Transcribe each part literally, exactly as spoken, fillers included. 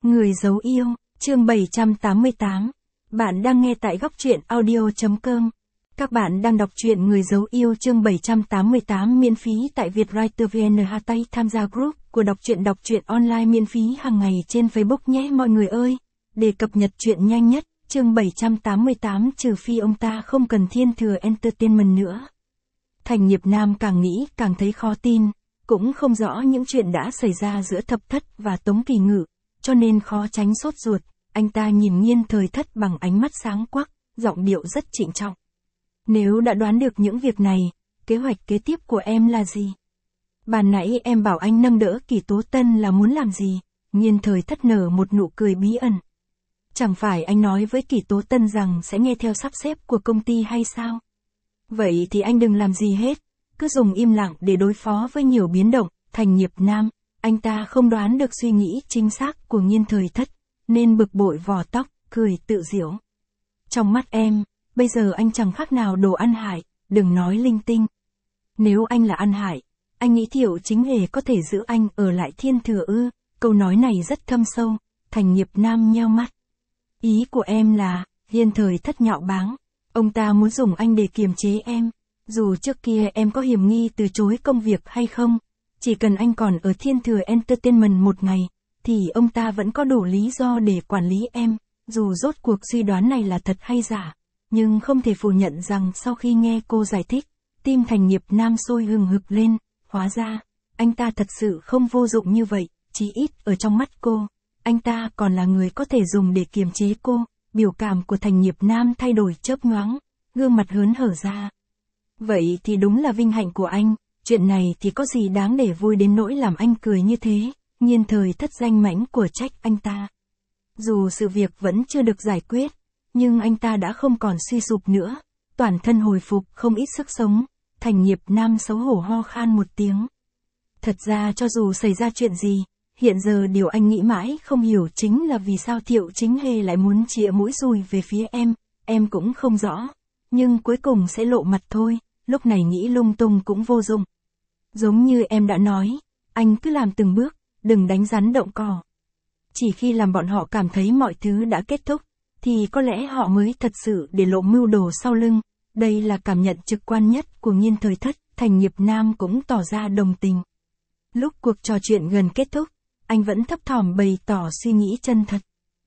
Người giấu yêu, chương bảy trăm tám mươi tám. Bạn đang nghe tại góc truyện audio chấm com. Các bạn đang đọc truyện Người giấu yêu chương bảy trăm tám mươi tám miễn phí tại Vietwriter vê en. Hashtag tham gia group của đọc truyện đọc truyện online miễn phí hàng ngày trên Facebook nhé mọi người ơi. Để cập nhật truyện nhanh nhất, chương bảy trăm tám mươi tám trừ phi ông ta không cần Thiên Thừa Entertainment nữa. Thành Nghiệp Nam càng nghĩ càng thấy khó tin, cũng không rõ những chuyện đã xảy ra giữa Thập Thất và Tống Kỳ Ngự, cho nên khó tránh sốt ruột. Anh ta nhìn Nhiên Thời Thất bằng ánh mắt sáng quắc, giọng điệu rất trịnh trọng. Nếu đã đoán được những việc này, kế hoạch kế tiếp của em là gì? Ban nãy em bảo anh nâng đỡ Kỳ Tố Tân là muốn làm gì? Nhiên Thời Thất nở một nụ cười bí ẩn. Chẳng phải anh nói với Kỳ Tố Tân rằng sẽ nghe theo sắp xếp của công ty hay sao? Vậy thì anh đừng làm gì hết, cứ dùng im lặng để đối phó với nhiều biến động. Thành Nghiệp Nam, anh ta không đoán được suy nghĩ chính xác của Nhiên Thời Thất, nên bực bội vò tóc, cười tự giễu. Trong mắt em, bây giờ anh chẳng khác nào đồ ăn hại, đừng nói linh tinh. Nếu anh là ăn hại, anh nghĩ Thiệu Chính Hề có thể giữ anh ở lại Thiên Thừa ư? Câu nói này rất thâm sâu. Thành Nghiệp Nam nheo mắt. Ý của em là, Nhiên Thời Thất nhạo báng, ông ta muốn dùng anh để kiềm chế em. Dù trước kia em có hiểm nghi từ chối công việc hay không, chỉ cần anh còn ở Thiên Thừa Entertainment một ngày, thì ông ta vẫn có đủ lý do để quản lý em. Dù rốt cuộc suy đoán này là thật hay giả, nhưng không thể phủ nhận rằng sau khi nghe cô giải thích, tim Thành Nghiệp Nam sôi hừng hực lên. Hóa ra, anh ta thật sự không vô dụng như vậy, chí ít ở trong mắt cô, anh ta còn là người có thể dùng để kiềm chế cô. Biểu cảm của Thành Nghiệp Nam thay đổi chớp nhoáng, gương mặt hớn hở ra. Vậy thì đúng là vinh hạnh của anh, chuyện này thì có gì đáng để vui đến nỗi làm anh cười như thế? Nhiên Thời Thất danh mãnh của trách anh ta. Dù sự việc vẫn chưa được giải quyết, nhưng anh ta đã không còn suy sụp nữa, toàn thân hồi phục không ít sức sống. Thành Nghiệp Nam xấu hổ ho khan một tiếng. Thật ra cho dù xảy ra chuyện gì, hiện giờ điều anh nghĩ mãi không hiểu chính là vì sao Thiệu Chính Hề lại muốn chĩa mũi dùi về phía em. Em cũng không rõ, nhưng cuối cùng sẽ lộ mặt thôi, lúc này nghĩ lung tung cũng vô dụng. Giống như em đã nói, anh cứ làm từng bước, đừng đánh rắn động cỏ. Chỉ khi làm bọn họ cảm thấy mọi thứ đã kết thúc, thì có lẽ họ mới thật sự để lộ mưu đồ sau lưng. Đây là cảm nhận trực quan nhất của Nhiên Thời Thất. Thành Nghiệp Nam cũng tỏ ra đồng tình. Lúc cuộc trò chuyện gần kết thúc, anh vẫn thấp thỏm bày tỏ suy nghĩ chân thật.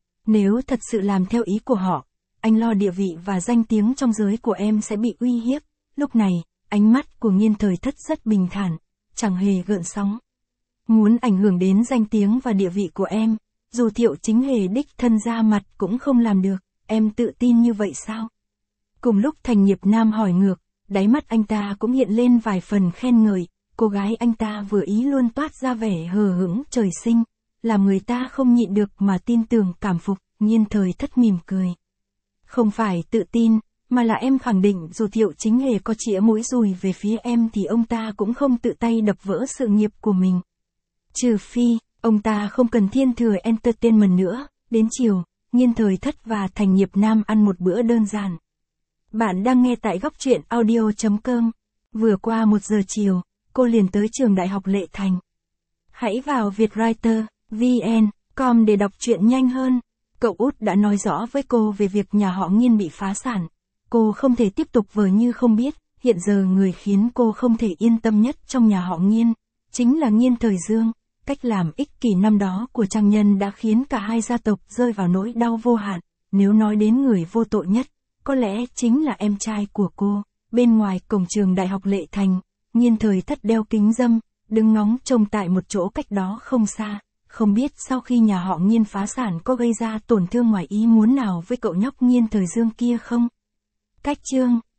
Nếu thật sự làm theo ý của họ, anh lo địa vị và danh tiếng trong giới của em sẽ bị uy hiếp. Lúc này, ánh mắt của Nhiên Thời Thất rất bình thản, chẳng hề gợn sóng. Muốn ảnh hưởng đến danh tiếng và địa vị của em, dù Thiệu Chính Hề đích thân ra mặt cũng không làm được, em tự tin như vậy sao? Cùng lúc Thành Nghiệp Nam hỏi ngược, đáy mắt anh ta cũng hiện lên vài phần khen ngợi. Cô gái anh ta vừa ý luôn toát ra vẻ hờ hững trời sinh, làm người ta không nhịn được mà tin tưởng cảm phục. Nhiên Thời Thất mỉm cười. Không phải tự tin, mà là em khẳng định dù Thiệu Chính Hề có chĩa mũi dùi về phía em thì ông ta cũng không tự tay đập vỡ sự nghiệp của mình. Trừ phi, ông ta không cần Thiên Thừa Entertainment nữa. Đến chiều, Nhiên Thời Thất và Thành Nghiệp Nam ăn một bữa đơn giản. Bạn đang nghe tại góc truyện audio chấm com. Vừa qua một giờ chiều, cô liền tới trường Đại học Lệ Thành. Hãy vào Vietwriter vê en chấm com để đọc truyện nhanh hơn. Cậu út đã nói rõ với cô về việc nhà họ Nhiên bị phá sản. Cô không thể tiếp tục vờ như không biết. Hiện giờ người khiến cô không thể yên tâm nhất trong nhà họ Nhiên chính là Nhiên Thời Dương. Cách làm ích kỷ năm đó của Trang Nhân đã khiến cả hai gia tộc rơi vào nỗi đau vô hạn. Nếu nói đến người vô tội nhất, có lẽ chính là em trai của cô. Bên ngoài cổng trường Đại học Lệ Thành, Nhiên Thời Thất đeo kính râm, đứng ngóng trông tại một chỗ cách đó không xa. Không biết sau khi nhà họ Nhiên phá sản có gây ra tổn thương ngoài ý muốn nào với cậu nhóc Nhiên Thời Dương kia không? Cách chương